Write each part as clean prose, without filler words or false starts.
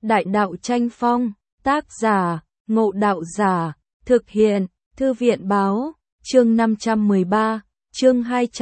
Đại đạo tranh phong, tác giả, Ngộ Đạo Giả, thực hiện, Thư viện báo, chương 513, chương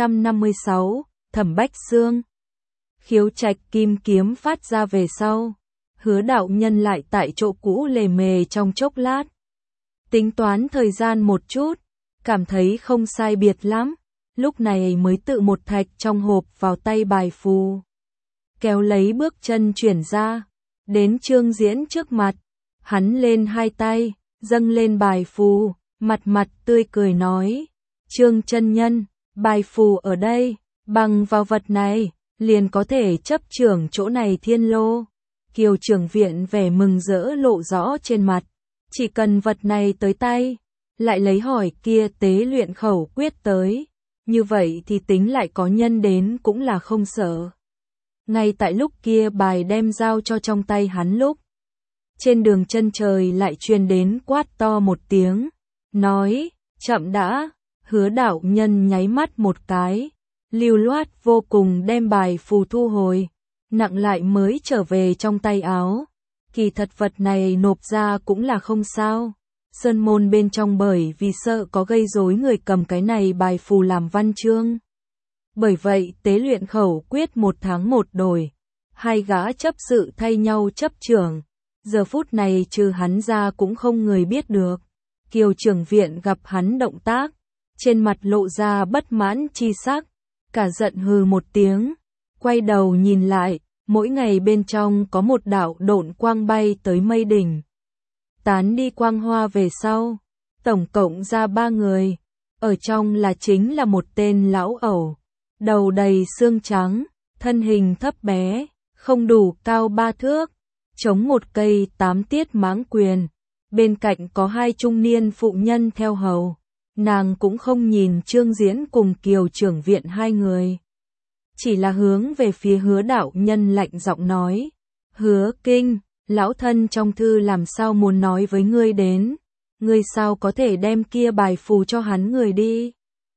256, Thẩm Bách Xương. Khiếu trạch kim kiếm phát ra về sau, Hứa đạo nhân lại tại chỗ cũ lề mề trong chốc lát. Tính toán thời gian một chút, cảm thấy không sai biệt lắm, lúc này mới tự một thạch trong hộp vào tay bài phù. Kéo lấy bước chân chuyển ra, đến Trương Diễn trước mặt, hắn lên hai tay, dâng lên bài phù, mặt tươi cười nói, Trương chân nhân, bài phù ở đây, bằng vào vật này, liền có thể chấp trưởng chỗ này thiên lô. Kiều trưởng viện vẻ mừng rỡ lộ rõ trên mặt, chỉ cần vật này tới tay, lại lấy hỏi kia tế luyện khẩu quyết tới, như vậy thì tính lại có nhân đến cũng là không sợ. Ngay tại lúc kia bài đem giao cho trong tay hắn lúc, trên đường chân trời lại truyền đến quát to một tiếng, nói, chậm đã. Hứa đạo nhân nháy mắt một cái, lưu loát vô cùng đem bài phù thu hồi, nặng lại mới trở về trong tay áo. Kỳ thật vật này nộp ra cũng là không sao, sơn môn bên trong bởi vì sợ có gây rối người cầm cái này bài phù làm văn chương. Bởi vậy tế luyện khẩu quyết 1 tháng 1 đổi, hai gã chấp sự thay nhau chấp trưởng, giờ phút này trừ hắn ra cũng không người biết được. Kiều trưởng viện gặp hắn động tác, trên mặt lộ ra bất mãn chi sắc, cả giận hừ một tiếng, quay đầu nhìn lại, mỗi ngày bên trong có một đạo độn quang bay tới mây đỉnh. Tán đi quang hoa về sau, tổng cộng ra 3 người, ở trong là chính là một tên lão ẩu, đầu đầy xương trắng, thân hình thấp bé, không đủ cao 3 thước, chống một cây 8 tiết mãng quyền, bên cạnh có 2 trung niên phụ nhân theo hầu. Nàng cũng không nhìn Trương Diễn cùng Kiều trưởng viện 2 người, chỉ là hướng về phía Hứa đạo nhân lạnh giọng nói, Hứa Kinh, lão thân trong thư làm sao muốn nói với ngươi đến, ngươi sao có thể đem kia bài phù cho hắn người đi.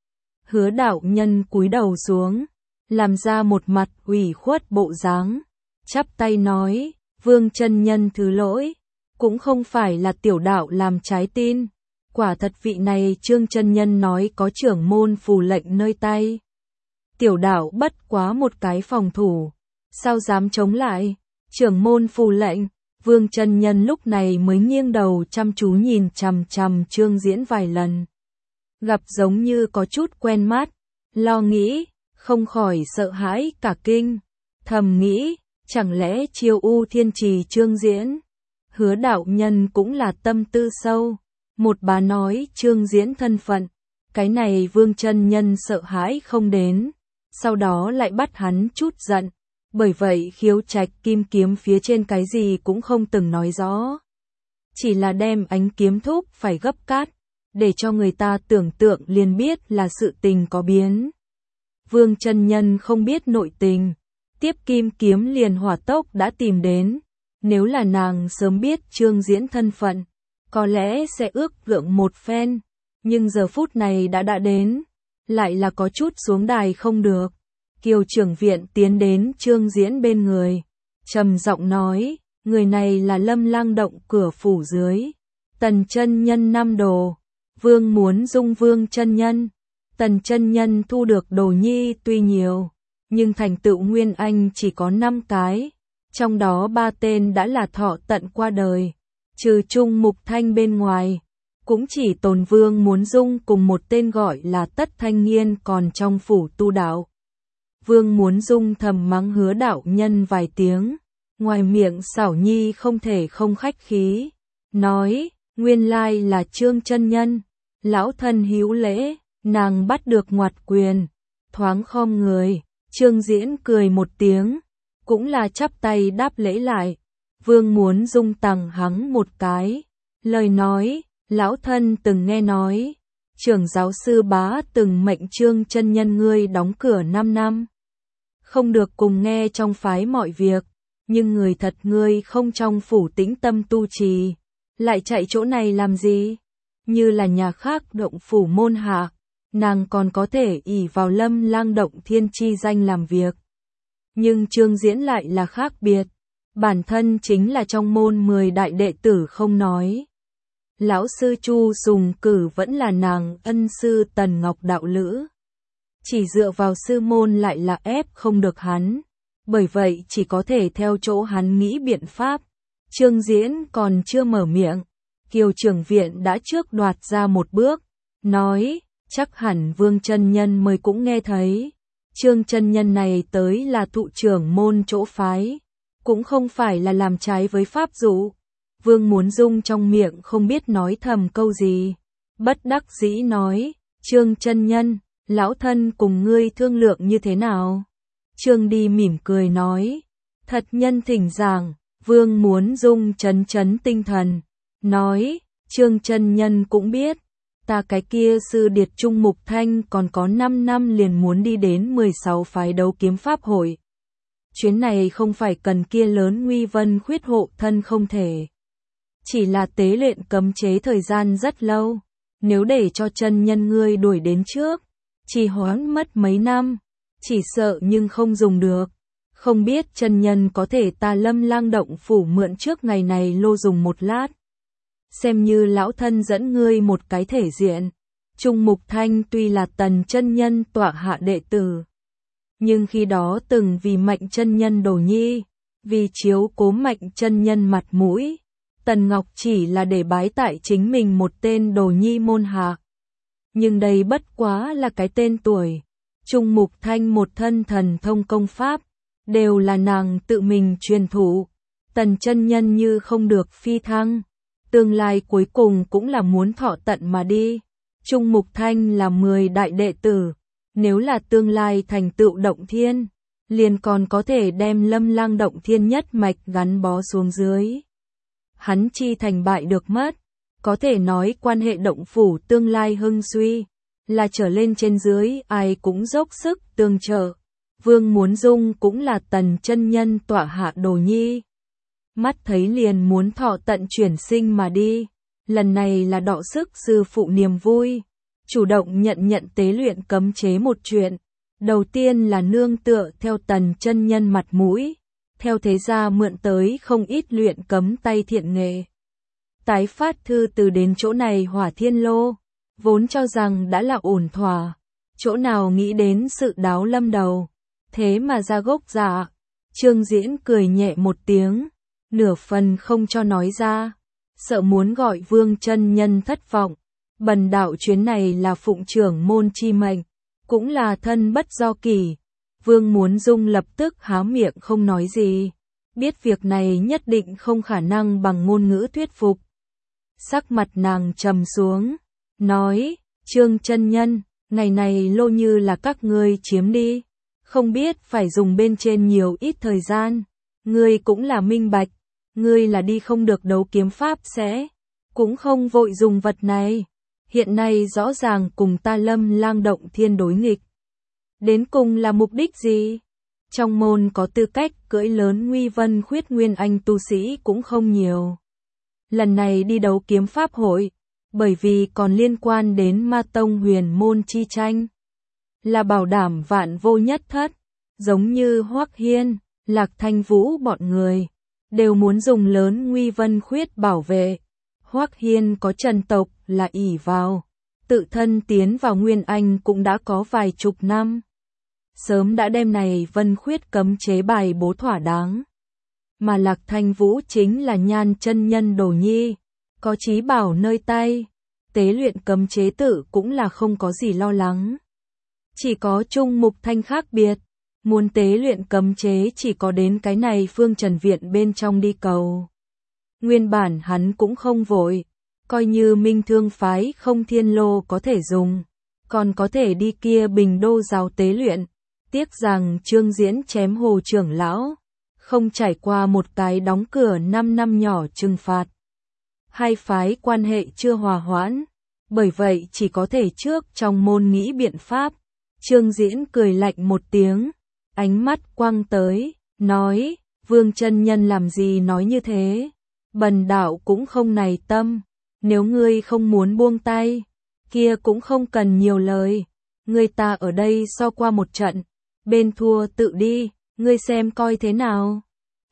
Hứa đạo nhân cúi đầu xuống, làm ra một mặt ủy khuất bộ dáng, chắp tay nói, Vương chân nhân thứ lỗi, cũng không phải là tiểu đạo làm trái tin. Quả thật vị này Trương chân nhân nói có trưởng môn phù lệnh nơi tay. Tiểu đạo bất quá một cái phòng thủ, sao dám chống lại, trưởng môn phù lệnh. Vương chân nhân lúc này mới nghiêng đầu chăm chú nhìn chằm chằm Trương Diễn vài lần. Gặp giống như có chút quen mắt, lo nghĩ, không khỏi sợ hãi cả kinh. Thầm nghĩ, chẳng lẽ chiêu u thiên trì Trương Diễn. Hứa đạo nhân cũng là tâm tư sâu. Một bà nói Trương Diễn thân phận, cái này Vương chân nhân sợ hãi không đến, sau đó lại bắt hắn chút giận, bởi vậy khiếu trạch kim kiếm phía trên cái gì cũng không từng nói rõ. Chỉ là đem ánh kiếm thúc phải gấp cát, để cho người ta tưởng tượng liền biết là sự tình có biến. Vương chân nhân không biết nội tình, tiếp kim kiếm liền hỏa tốc đã tìm đến, nếu là nàng sớm biết Trương Diễn thân phận, có lẽ sẽ ước lượng một phen, nhưng giờ phút này đã đến, lại là có chút xuống đài không được. Kiều trưởng viện tiến đến Trương Diễn bên người, trầm giọng nói, người này là Lâm Lang động cửa phủ dưới, Tần chân nhân năm đồ, Vương muốn dung Vương chân nhân. Tần chân nhân thu được đồ nhi tuy nhiều, nhưng thành tựu nguyên anh chỉ có 5 cái, trong đó 3 tên đã là thọ tận qua đời. Trừ Trung Mục Thanh bên ngoài, cũng chỉ tồn Vương muốn dung cùng một tên gọi là Tất Thanh Niên còn trong phủ tu đạo. Vương muốn dung thầm mắng Hứa đạo nhân vài tiếng, ngoài miệng xảo nhi không thể không khách khí, nói, nguyên lai là Trương chân nhân, lão thân hữu lễ, nàng bắt được ngoặt quyền, thoáng khom người, Trương Diễn cười một tiếng, cũng là chắp tay đáp lễ lại. Vương muốn dung tặng hắn một cái, lời nói, lão thân từng nghe nói, trưởng giáo sư bá từng mệnh Trương chân nhân ngươi đóng cửa 5 năm. Không được cùng nghe trong phái mọi việc, nhưng người thật ngươi không trong phủ tĩnh tâm tu trì, lại chạy chỗ này làm gì? Như là nhà khác động phủ môn hạ, nàng còn có thể ỷ vào Lâm Lang động thiên chi danh làm việc. Nhưng Trương Diễn lại là khác biệt. bản thân chính là trong môn 10 đại đệ tử không nói. Lão sư Chu Sùng Cử vẫn là nàng ân sư Tần Ngọc đạo lữ. Chỉ dựa vào sư môn lại là ép không được hắn. Bởi vậy chỉ có thể theo chỗ hắn nghĩ biện pháp. Trương Diễn còn chưa mở miệng. Kiều trưởng viện đã trước đoạt ra một bước. Nói, chắc hẳn Vương chân nhân mới cũng nghe thấy. Trương chân nhân này tới là thụ trưởng môn chỗ phái. Cũng không phải là làm trái với pháp dụ. Vương Muốn Dung trong miệng không biết nói thầm câu gì. Bất đắc dĩ nói, Trương chân nhân, lão thân cùng ngươi thương lượng như thế nào? Trương Đi mỉm cười nói, thật nhân thỉnh giảng. Vương Muốn Dung chấn chấn tinh thần, nói, Trương chân nhân cũng biết, ta cái kia sư điệt Trung Mục Thanh còn có 5 năm liền muốn đi đến 16 phái đấu kiếm pháp hội. Chuyến này không phải cần kia lớn nguy vân khuyết hộ thân không thể. Chỉ là tế luyện cấm chế thời gian rất lâu, nếu để cho chân nhân ngươi đuổi đến trước, chỉ hoãn mất mấy năm, chỉ sợ nhưng không dùng được. Không biết chân nhân có thể ta Lâm Lang động phủ mượn trước ngày này lô dùng một lát. Xem như lão thân dẫn ngươi một cái thể diện. Trung Mục Thanh tuy là Tần chân nhân tọa hạ đệ tử, nhưng khi đó từng vì Mạnh chân nhân đồ nhi, vì chiếu cố Mạnh chân nhân mặt mũi, Tần Ngọc chỉ là để bái tại chính mình một tên đồ nhi môn hạ. Nhưng đây bất quá là cái tên tuổi. Trung Mục Thanh một thân thần thông công pháp, đều là nàng tự mình truyền thụ. Tần chân nhân như không được phi thăng, tương lai cuối cùng cũng là muốn thọ tận mà đi. Trung Mục Thanh là 10 đại đệ tử, nếu là tương lai thành tựu động thiên, liền còn có thể đem Lâm Lang động thiên nhất mạch gắn bó xuống dưới. Hắn chi thành bại được mất, có thể nói quan hệ động phủ tương lai hưng suy, là trở lên trên dưới ai cũng dốc sức tương trợ. Vương Muốn Dung cũng là Tần chân nhân tọa hạ đồ nhi. Mắt thấy liền muốn thọ tận chuyển sinh mà đi, lần này là đọ sức sư phụ niềm vui, chủ động nhận tế luyện cấm chế một chuyện. Đầu tiên là nương tựa theo Tần chân nhân mặt mũi, theo thế gia mượn tới không ít luyện cấm tay thiện nghệ. Tái phát thư từ đến chỗ này Hỏa Thiên Lô, vốn cho rằng đã là ổn thỏa, chỗ nào nghĩ đến sự đáo lâm đầu, thế mà ra gốc dạ. Trương Diễn cười nhẹ một tiếng, nửa phần không cho nói ra, sợ muốn gọi Vương chân nhân thất vọng. Bần đạo chuyến này là phụng trưởng môn chi mệnh, cũng là thân bất do kỳ. Vương Muốn Dung lập tức há miệng không nói gì, biết việc này nhất định không khả năng bằng ngôn ngữ thuyết phục. Sắc mặt nàng trầm xuống, nói, Trương chân nhân, ngày này lô như là các ngươi chiếm đi, không biết phải dùng bên trên nhiều ít thời gian. Ngươi cũng là minh bạch, ngươi là đi không được đấu kiếm pháp sẽ, cũng không vội dùng vật này. Hiện nay rõ ràng cùng ta Lâm Lang động thiên đối nghịch. Đến cùng là mục đích gì? Trong môn có tư cách cưỡi lớn nguy vân khuyết nguyên anh tu sĩ cũng không nhiều. Lần này đi đấu kiếm pháp hội, bởi vì còn liên quan đến Ma Tông huyền môn chi tranh, là bảo đảm vạn vô nhất thất, giống như Hoắc Hiên, Lạc Thanh Vũ bọn người, đều muốn dùng lớn nguy vân khuyết bảo vệ. Hoắc Hiên có Trần tộc là ỷ vào, tự thân tiến vào Nguyên Anh cũng đã có vài chục năm. Sớm đã đem này vân khuyết cấm chế bài bố thỏa đáng. Mà Lạc Thanh Vũ chính là Nhan chân nhân đồ nhi, có chí bảo nơi tay, tế luyện cấm chế tự cũng là không có gì lo lắng. Chỉ có Trung Mục Thanh khác biệt, muốn tế luyện cấm chế chỉ có đến cái này Phương Trần Viện bên trong đi cầu. Nguyên bản hắn cũng không vội, coi như Minh Thương phái không Thiên Lô có thể dùng, còn có thể đi kia Bình Đô giáo tế luyện. Tiếc rằng Trương Diễn chém Hồ trưởng lão, không trải qua một cái đóng cửa 5 năm nhỏ trừng phạt. Hai phái quan hệ chưa hòa hoãn, bởi vậy chỉ có thể trước trong môn nghĩ biện pháp. Trương Diễn cười lạnh một tiếng, ánh mắt quăng tới, nói, Vương chân nhân làm gì nói như thế? Bần đạo cũng không này tâm, nếu ngươi không muốn buông tay, kia cũng không cần nhiều lời. Ngươi ta ở đây so qua một trận, bên thua tự đi, ngươi xem coi thế nào.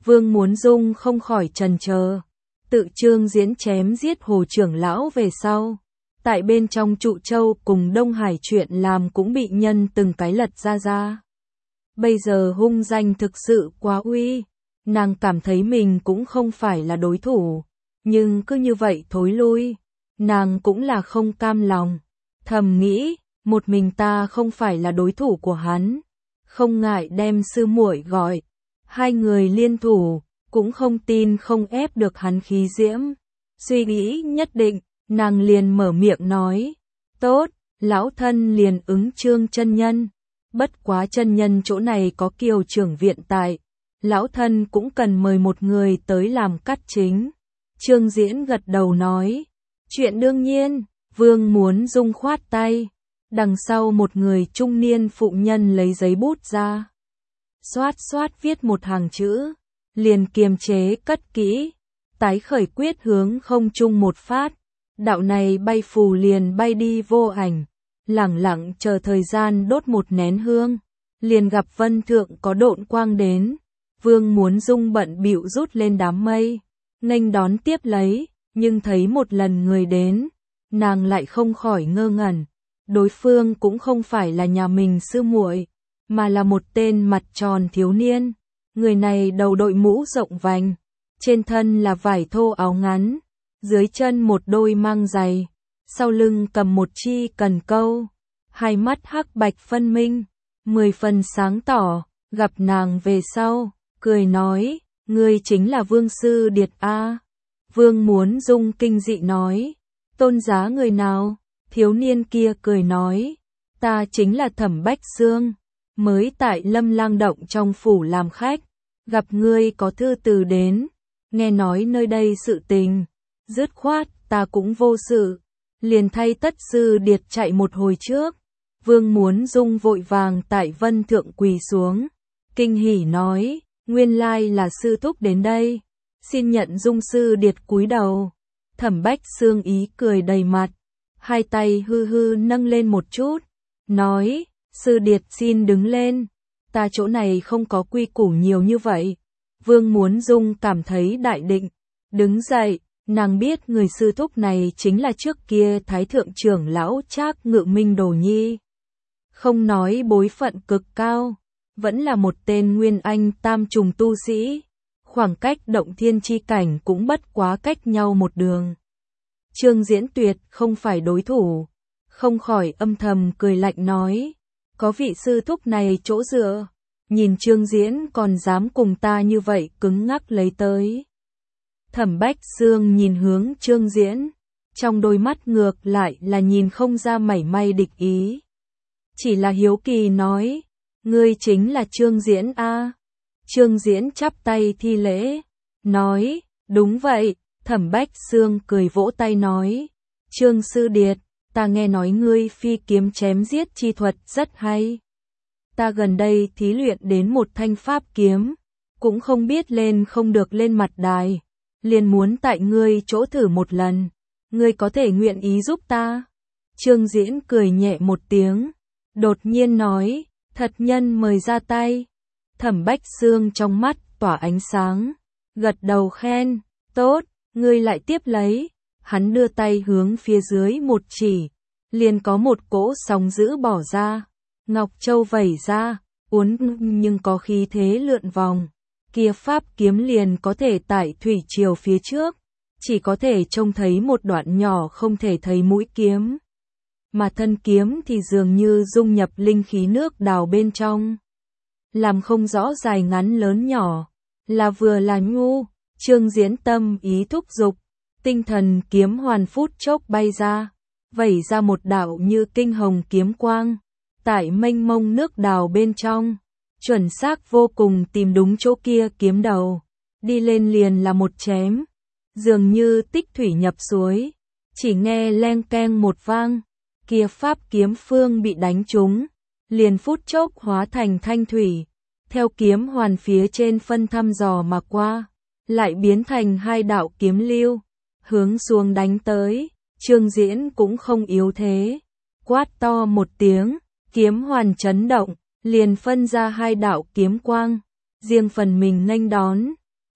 Vương Muốn Dung không khỏi chần chờ. Tự Trương Diễn chém giết Hồ trưởng lão về sau, tại bên trong Trụ Châu cùng Đông Hải chuyện làm cũng bị nhân từng cái lật ra. Bây giờ hung danh thực sự quá uy, nàng cảm thấy mình cũng không phải là đối thủ, nhưng cứ như vậy thối lui, nàng cũng là không cam lòng. Thầm nghĩ, một mình ta không phải là đối thủ của hắn, không ngại đem sư muội gọi, hai người liên thủ, cũng không tin không ép được hắn khí diễm. Suy nghĩ nhất định, nàng liền mở miệng nói, tốt, lão thân liền ứng Trương chân nhân. Bất quá chân nhân chỗ này có Kiều trưởng viện tại, lão thân cũng cần mời một người tới làm cát chính. Trương Diễn gật đầu nói, chuyện đương nhiên. Vương Muốn Dung khoát tay, đằng sau một người trung niên phụ nhân lấy giấy bút ra, xoát xoát viết một hàng chữ, liền kiềm chế cất kỹ, tái khởi quyết hướng không trung một phát, đạo này bay phù liền bay đi vô ảnh, lẳng lặng chờ thời gian đốt một nén hương, liền gặp vân thượng có độn quang đến. Vương Muốn Dung bận bịu rút lên đám mây, nghênh đón tiếp lấy, nhưng thấy một lần người đến, nàng lại không khỏi ngơ ngẩn. Đối phương cũng không phải là nhà mình sư muội, mà là một tên mặt tròn thiếu niên. Người này đầu đội mũ rộng vành, trên thân là vải thô áo ngắn, dưới chân một đôi mang giày, sau lưng cầm một chi cần câu, hai mắt hắc bạch phân minh, 10 phần sáng tỏ. Gặp nàng về sau, cười nói, ngươi chính là Vương Sư Điệt a. Vương Muốn Dung kinh dị nói, tôn giá người nào? Thiếu niên kia cười nói, ta chính là Thẩm Bách Xương, mới tại Lâm Lang Động trong phủ làm khách, gặp ngươi có thư từ đến, nghe nói nơi đây sự tình, dứt khoát ta cũng vô sự, liền thay Tất Sư Điệt chạy một hồi trước. Vương Muốn Dung vội vàng tại vân thượng quỳ xuống, kinh hỉ nói, nguyên lai là sư thúc đến đây, xin nhận Dung Sư Điệt cúi đầu. Thẩm Bách Xương ý cười đầy mặt, hai tay hư hư nâng lên một chút, nói, Sư Điệt xin đứng lên, ta chỗ này không có quy củ nhiều như vậy. Vương Muốn Dung cảm thấy đại định, đứng dậy, nàng biết người sư thúc này chính là trước kia Thái Thượng trưởng lão Trác Ngự Minh đồ nhi. Không nói bối phận cực cao, vẫn là một tên nguyên anh tam trùng tu sĩ, khoảng cách động thiên chi cảnh cũng bất quá cách nhau một đường. Trương Diễn tuyệt không phải đối thủ, không khỏi âm thầm cười lạnh nói, có vị sư thúc này chỗ dựa, nhìn Trương Diễn còn dám cùng ta như vậy cứng ngắc lấy tới. Thẩm Bách Xương nhìn hướng Trương Diễn, trong đôi mắt ngược lại là nhìn không ra mảy may địch ý. Chỉ là hiếu kỳ nói, ngươi chính là Trương Diễn a? Trương Diễn chắp tay thi lễ, nói, đúng vậy. Thẩm Bách Xương cười vỗ tay nói, Trương Sư Điệt, ta nghe nói ngươi phi kiếm chém giết chi thuật rất hay. Ta gần đây thí luyện đến một thanh pháp kiếm, cũng không biết lên không được lên mặt đài, liền muốn tại ngươi chỗ thử một lần, ngươi có thể nguyện ý giúp ta. Trương Diễn cười nhẹ một tiếng, đột nhiên nói, thật nhân mời ra tay. Thẩm Bách Xương trong mắt tỏa ánh sáng, gật đầu khen, tốt. Ngươi lại tiếp lấy, hắn đưa tay hướng phía dưới một chỉ, liền có một cỗ sóng dữ bỏ ra, ngọc châu vẩy ra, uốn nhưng có khí thế lượn vòng, kia pháp kiếm liền có thể tại thủy triều phía trước, chỉ có thể trông thấy một đoạn nhỏ không thể thấy mũi kiếm, mà thân kiếm thì dường như dung nhập linh khí nước đào bên trong, làm không rõ dài ngắn lớn nhỏ, là vừa là nhu. Trương Diễn tâm ý thúc dục, tinh thần kiếm hoàn phút chốc bay ra, vẩy ra một đạo như kinh hồng kiếm quang, tại mênh mông nước đào bên trong, chuẩn xác vô cùng tìm đúng chỗ kia kiếm đầu, đi lên liền là một chém, dường như tích thủy nhập suối, chỉ nghe leng keng một vang, kia pháp kiếm phương bị đánh trúng, liền phút chốc hóa thành thanh thủy, theo kiếm hoàn phía trên phân thăm dò mà qua. Lại biến thành hai đạo kiếm lưu, hướng xuống đánh tới. Trương Diễn cũng không yếu thế, quát to một tiếng, kiếm hoàn chấn động, liền phân ra hai đạo kiếm quang, riêng phần mình nghênh đón.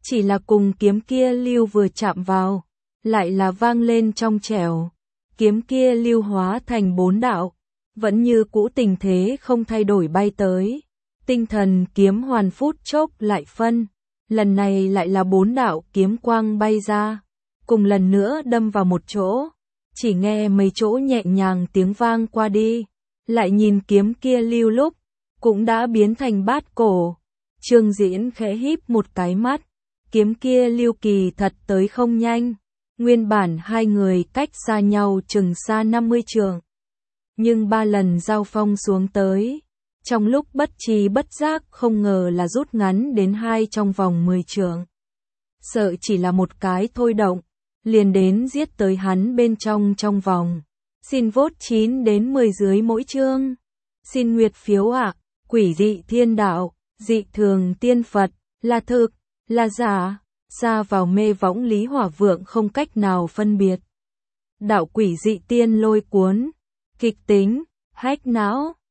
Chỉ là cùng kiếm kia lưu vừa chạm vào, lại là vang lên trong trẻo. Kiếm kia lưu hóa thành 4 đạo, vẫn như cũ tình thế không thay đổi bay tới. Tinh thần kiếm hoàn phút chốc lại phân, lần này lại là 4 đạo kiếm quang bay ra, cùng lần nữa đâm vào một chỗ. Chỉ nghe mấy chỗ nhẹ nhàng tiếng vang qua đi, lại nhìn kiếm kia lưu lúc, cũng đã biến thành bát cổ. Trương Diễn khẽ híp một cái mắt, kiếm kia lưu kỳ thật tới không nhanh, nguyên bản hai người cách xa nhau chừng xa 50 trượng. Nhưng 3 lần giao phong xuống tới, trong lúc bất tri bất giác không ngờ là rút ngắn đến 2 trong vòng 10 trượng. Sợ chỉ là một cái thôi động, liền đến giết tới hắn bên trong vòng. Xin vote 9 đến 10 dưới mỗi chương. Xin nguyệt phiếu ạ. Quỷ dị thiên đạo, dị thường tiên Phật, là thực, là giả, xa vào mê võng Lý Hỏa Vượng không cách nào phân biệt. Đạo quỷ dị tiên lôi cuốn, kịch tính, hack não.